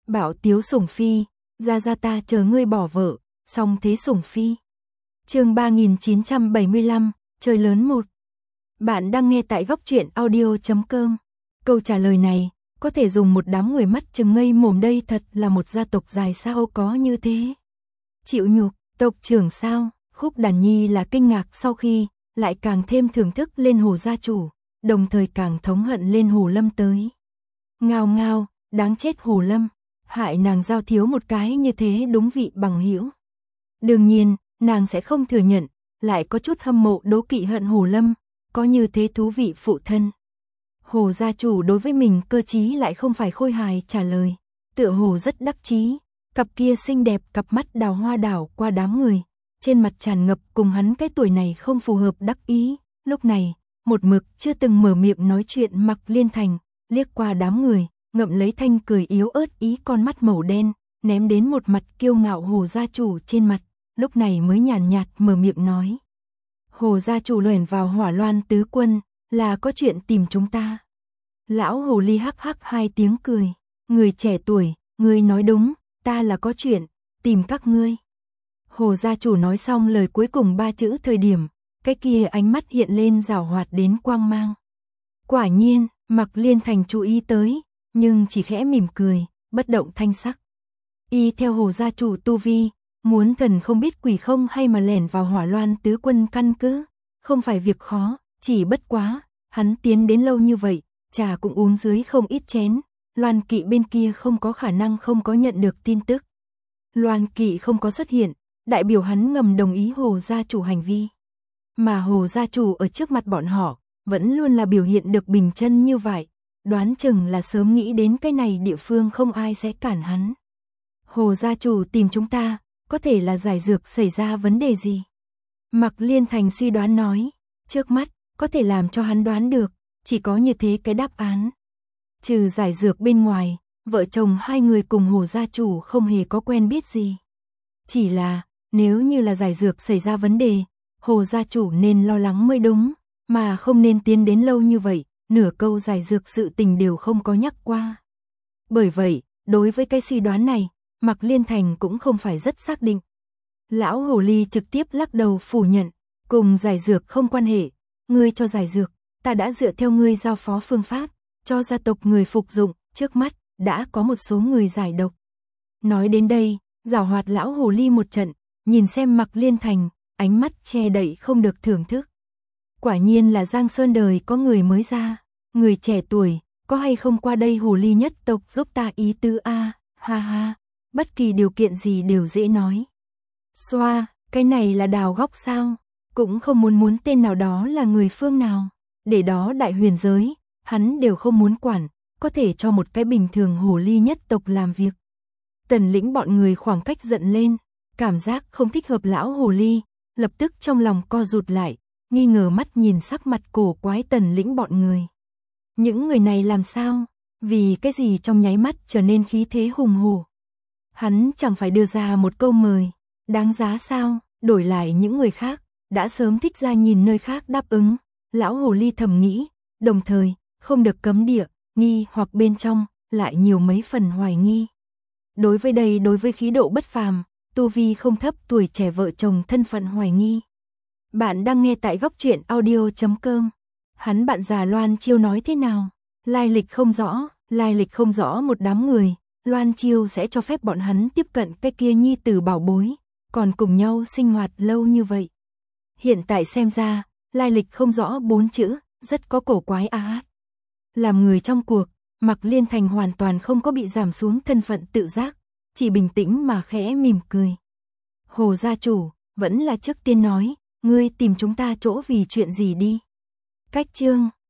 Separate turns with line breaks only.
Bảo Tiếu Sủng Phi, ra ta chờ ngươi bỏ vợ, song thế Sủng Phi. Chương 3975, chơi lớn 1. Bạn đang nghe tại góc truyện audio.com. Câu trả lời này, có thể dùng một đám người mắt trừng ngây mồm, đây thật là một gia tộc dài sao có như thế. Chịu nhục, tộc trưởng sao? Khúc Đàn Nhi là kinh ngạc sau khi, lại càng thêm thưởng thức lên Hồ gia chủ, đồng thời càng thống hận lên Hồ Lâm tới. Ngao ngao, đáng chết Hồ Lâm, hại nàng giao thiếu một cái như thế đúng vị bằng hữu. Đương nhiên, nàng sẽ không thừa nhận, lại có chút hâm mộ đố kỵ hận Hồ Lâm, có như thế thú vị phụ thân. Hồ gia chủ đối với mình cơ trí lại không phải khôi hài trả lời, tựa hồ rất đắc chí, cặp kia xinh đẹp cặp mắt đào hoa đảo qua đám người, trên mặt tràn ngập cùng hắn cái tuổi này không phù hợp đắc ý. Lúc này, một mực chưa từng mở miệng nói chuyện Mạc Liên Thành, liếc qua đám người, ngậm lấy thanh cười yếu ớt ý con mắt màu đen, ném đến một mặt kiêu ngạo Hồ gia chủ trên mặt, lúc này mới nhàn nhạt mở miệng nói. Hồ gia chủ lẻn vào Hỏa Loan tứ quân, là có chuyện tìm chúng ta. Lão Hồ Ly hắc hắc hai tiếng cười, người trẻ tuổi, ngươi nói đúng, ta là có chuyện, tìm các ngươi. Hồ gia chủ nói xong lời cuối cùng 3 chữ thời điểm, cái kia ánh mắt hiện lên giảo hoạt đến quang mang. Quả nhiên, Mạc Liên Thành chú ý tới, nhưng chỉ khẽ mỉm cười, bất động thanh sắc. Y theo Hồ gia chủ tu vi, muốn thần không biết quỷ không hay mà lẻn vào Hỏa Loan tứ quân căn cứ, không phải việc khó, chỉ bất quá, hắn tiến đến lâu như vậy, trà cũng uống dưới không ít chén, Loan Kỵ bên kia không có khả năng không có nhận được tin tức. Loan Kỵ không có xuất hiện, đại biểu hắn ngầm đồng ý Hồ gia chủ hành vi. Mà Hồ gia chủ ở trước mặt bọn họ, vẫn luôn là biểu hiện được bình chân như vậy, đoán chừng là sớm nghĩ đến cái này địa phương không ai sẽ cản hắn. Hồ gia chủ tìm chúng ta, có thể là giải dược xảy ra vấn đề gì? Mạc Liên Thành suy đoán nói, trước mắt, có thể làm cho hắn đoán được, chỉ có như thế cái đáp án. Trừ giải dược bên ngoài, vợ chồng hai người cùng Hồ gia chủ không hề có quen biết gì. Chỉ là, nếu như là giải dược xảy ra vấn đề, Hồ gia chủ nên lo lắng mới đúng, mà không nên tiến đến lâu như vậy, nửa câu giải dược sự tình đều không có nhắc qua. Bởi vậy, đối với cái suy đoán này, Mạc Liên Thành cũng không phải rất xác định. Lão Hồ Ly trực tiếp lắc đầu phủ nhận, cùng giải dược không quan hệ, ngươi cho giải dược, ta đã dựa theo ngươi giao phó phương pháp, cho gia tộc người phục dụng, trước mắt, đã có một số người giải độc. Nói đến đây, giảo hoạt Lão Hồ Ly một trận, nhìn xem Mạc Liên Thành, ánh mắt che đậy không được thưởng thức. Quả nhiên là Giang Sơn đời có người mới ra, người trẻ tuổi, có hay không qua đây Hồ Ly nhất tộc giúp ta ý tứ a, ha ha, bất kỳ điều kiện gì đều dễ nói. Xoa, cái này là đào góc sao, cũng không muốn tên nào đó là người phương nào, để đó đại huyền giới, hắn đều không muốn quản, có thể cho một cái bình thường Hồ Ly nhất tộc làm việc. Tần Lĩnh bọn người khoảng cách giận lên, cảm giác không thích hợp Lão Hồ Ly, lập tức trong lòng co rụt lại, nghi ngờ mắt nhìn sắc mặt cổ quái Tần Lĩnh bọn người. Những người này làm sao? Vì cái gì trong nháy mắt trở nên khí thế hùng hổ? Hắn chẳng phải đưa ra một câu mời, đáng giá sao? Đổi lại những người khác, đã sớm thích ra nhìn nơi khác đáp ứng. Lão Hồ Ly thầm nghĩ, đồng thời, không được cấm địa, nghi hoặc bên trong, lại nhiều mấy phần hoài nghi. Đối với khí độ bất phàm, tu vi không thấp tuổi trẻ vợ chồng thân phận hoài nghi. Bạn đang nghe tại góc truyện audio.com. Hắn bạn già Loan Chiêu nói thế nào? Lai lịch không rõ một đám người, Loan Chiêu sẽ cho phép bọn hắn tiếp cận cái kia nhi tử bảo bối, còn cùng nhau sinh hoạt lâu như vậy. Hiện tại xem ra, lai lịch không rõ 4 chữ, rất có cổ quái á. Làm người trong cuộc, Mạc Liên Thành hoàn toàn không có bị giảm xuống thân phận tự giác, chỉ bình tĩnh mà khẽ mỉm cười. Hồ gia chủ, vẫn là trước tiên nói, ngươi tìm chúng ta chỗ vì chuyện gì đi. Cách chương